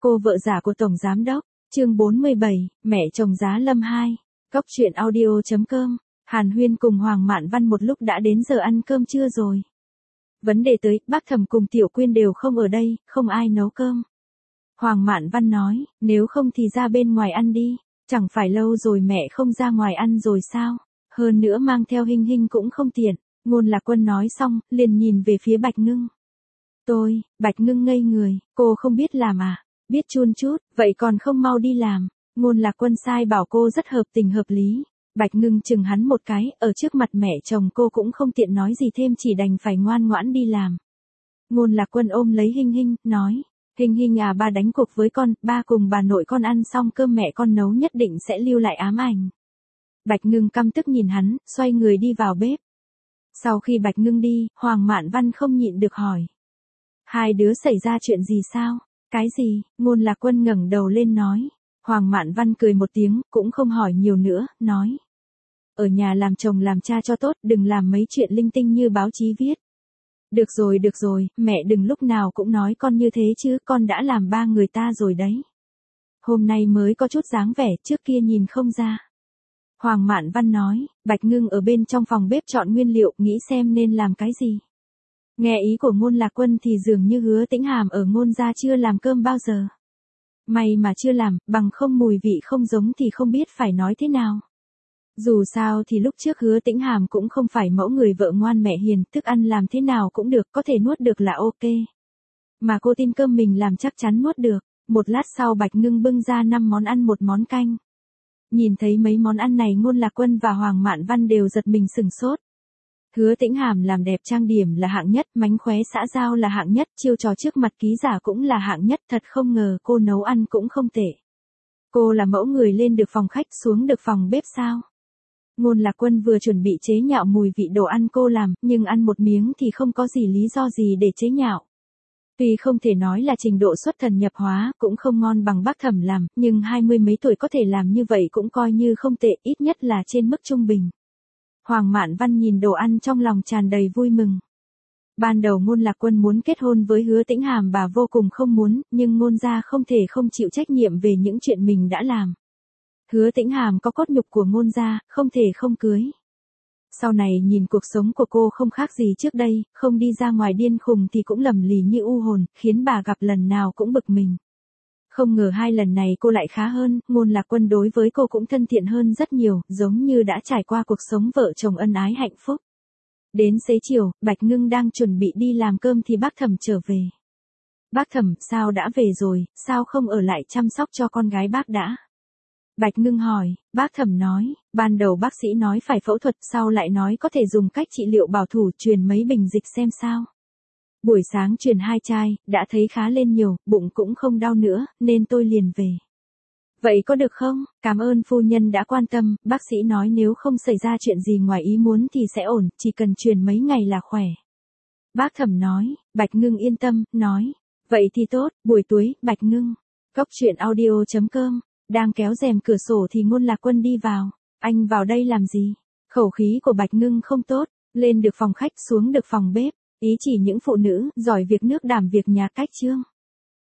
Cô vợ giả của Tổng Giám Đốc, chương 47, mẹ chồng giá Lâm 2, Cóc truyện audio.com, Hàn Huyên cùng Hoàng Mạn Văn một lúc đã đến giờ ăn cơm trưa rồi. Vấn đề tới, bác Thẩm cùng Tiểu Quyên đều không ở đây, không ai nấu cơm. Hoàng Mạn Văn nói, nếu không thì ra bên ngoài ăn đi, chẳng phải lâu rồi mẹ không ra ngoài ăn rồi sao, hơn nữa mang theo Hinh Hinh cũng không tiện. Ngôn Lạc Quân nói xong, liền nhìn về phía Bạch Ngưng. Bạch Ngưng ngây người, cô không biết làm à? Biết chun chút, vậy còn không mau đi làm. Ngôn Lạc Quân sai bảo cô rất hợp tình hợp lý. Bạch Ngưng chừng hắn một cái, ở trước mặt mẹ chồng cô cũng không tiện nói gì thêm, chỉ đành phải ngoan ngoãn đi làm. Ngôn Lạc Quân ôm lấy Hinh Hinh, nói, Hinh Hinh à, ba đánh cuộc với con, ba cùng bà nội con ăn xong cơm mẹ con nấu nhất định sẽ lưu lại ám ảnh. Bạch Ngưng căm tức nhìn hắn, xoay người đi vào bếp. Sau khi Bạch Ngưng đi, Hoàng Mạn Văn không nhịn được hỏi. Hai đứa xảy ra chuyện gì sao? Cái gì? Ngôn Lạc Quân ngẩng đầu lên nói. Hoàng Mạn Văn cười một tiếng, cũng không hỏi nhiều nữa, nói. Ở nhà làm chồng làm cha cho tốt, đừng làm mấy chuyện linh tinh như báo chí viết. Được rồi, mẹ đừng lúc nào cũng nói con như thế chứ, con đã làm ba người ta rồi đấy. Hôm nay mới có chút dáng vẻ, trước kia nhìn không ra. Hoàng Mạn Văn nói, Bạch Ngưng ở bên trong phòng bếp chọn nguyên liệu, nghĩ xem nên làm cái gì. Nghe ý của Ngôn Lạc Quân thì dường như Hứa Tĩnh Hàm ở Ngôn gia chưa làm cơm bao giờ. May mà chưa làm, bằng không mùi vị không giống thì không biết phải nói thế nào. Dù sao thì lúc trước Hứa Tĩnh Hàm cũng không phải mẫu người vợ ngoan mẹ hiền, thức ăn làm thế nào cũng được, có thể nuốt được là ok. Mà cô tin cơm mình làm chắc chắn nuốt được. Một lát sau Bạch Ngưng bưng ra 5 món ăn một món canh. Nhìn thấy mấy món ăn này, Ngôn Lạc Quân và Hoàng Mạn Văn đều giật mình sửng sốt. Hứa Tĩnh Hàm làm đẹp trang điểm là hạng nhất, mánh khóe xã giao là hạng nhất, chiêu trò trước mặt ký giả cũng là hạng nhất, thật không ngờ cô nấu ăn cũng không tệ. Cô là mẫu người lên được phòng khách xuống được phòng bếp sao? Ngôn Lạc Quân vừa chuẩn bị chế nhạo mùi vị đồ ăn cô làm, nhưng ăn một miếng thì không có gì lý do gì để chế nhạo. Tuy không thể nói là trình độ xuất thần nhập hóa, cũng không ngon bằng bác Thẩm làm, nhưng 20 mấy tuổi có thể làm như vậy cũng coi như không tệ, ít nhất là trên mức trung bình. Hoàng Mạn Văn nhìn đồ ăn trong lòng tràn đầy vui mừng. Ban đầu Ngôn Lạc Quân muốn kết hôn với Hứa Tĩnh Hàm, bà vô cùng không muốn, nhưng Ngôn gia không thể không chịu trách nhiệm về những chuyện mình đã làm. Hứa Tĩnh Hàm có cốt nhục của Ngôn gia, không thể không cưới. Sau này nhìn cuộc sống của cô không khác gì trước đây, không đi ra ngoài điên khùng thì cũng lầm lì như u hồn, khiến bà gặp lần nào cũng bực mình. Không ngờ hai lần này cô lại khá hơn, Ngôn Lạc Quân đối với cô cũng thân thiện hơn rất nhiều, giống như đã trải qua cuộc sống vợ chồng ân ái hạnh phúc. Đến xế chiều, Bạch Ngưng đang chuẩn bị đi làm cơm thì bác Thẩm trở về. Bác Thẩm, sao đã về rồi, sao không ở lại chăm sóc cho con gái bác đã? Bạch Ngưng hỏi, bác Thẩm nói, ban đầu bác sĩ nói phải phẫu thuật, sau lại nói có thể dùng cách trị liệu bảo thủ, truyền mấy bình dịch xem sao. Buổi sáng truyền 2 chai, đã thấy khá lên nhiều, bụng cũng không đau nữa, nên tôi liền về. Vậy có được không? Cảm ơn phu nhân đã quan tâm, bác sĩ nói nếu không xảy ra chuyện gì ngoài ý muốn thì sẽ ổn, chỉ cần truyền mấy ngày là khỏe. Bác Thẩm nói, Bạch Ngưng yên tâm, nói, vậy thì tốt. Buổi tối, Bạch Ngưng, Cóc truyện audio.com, đang kéo rèm cửa sổ thì Ngôn Lạc Quân đi vào. Anh vào đây làm gì? Khẩu khí của Bạch Ngưng không tốt, lên được phòng khách xuống được phòng bếp. Ý chỉ những phụ nữ giỏi việc nước đảm việc nhà cách chương.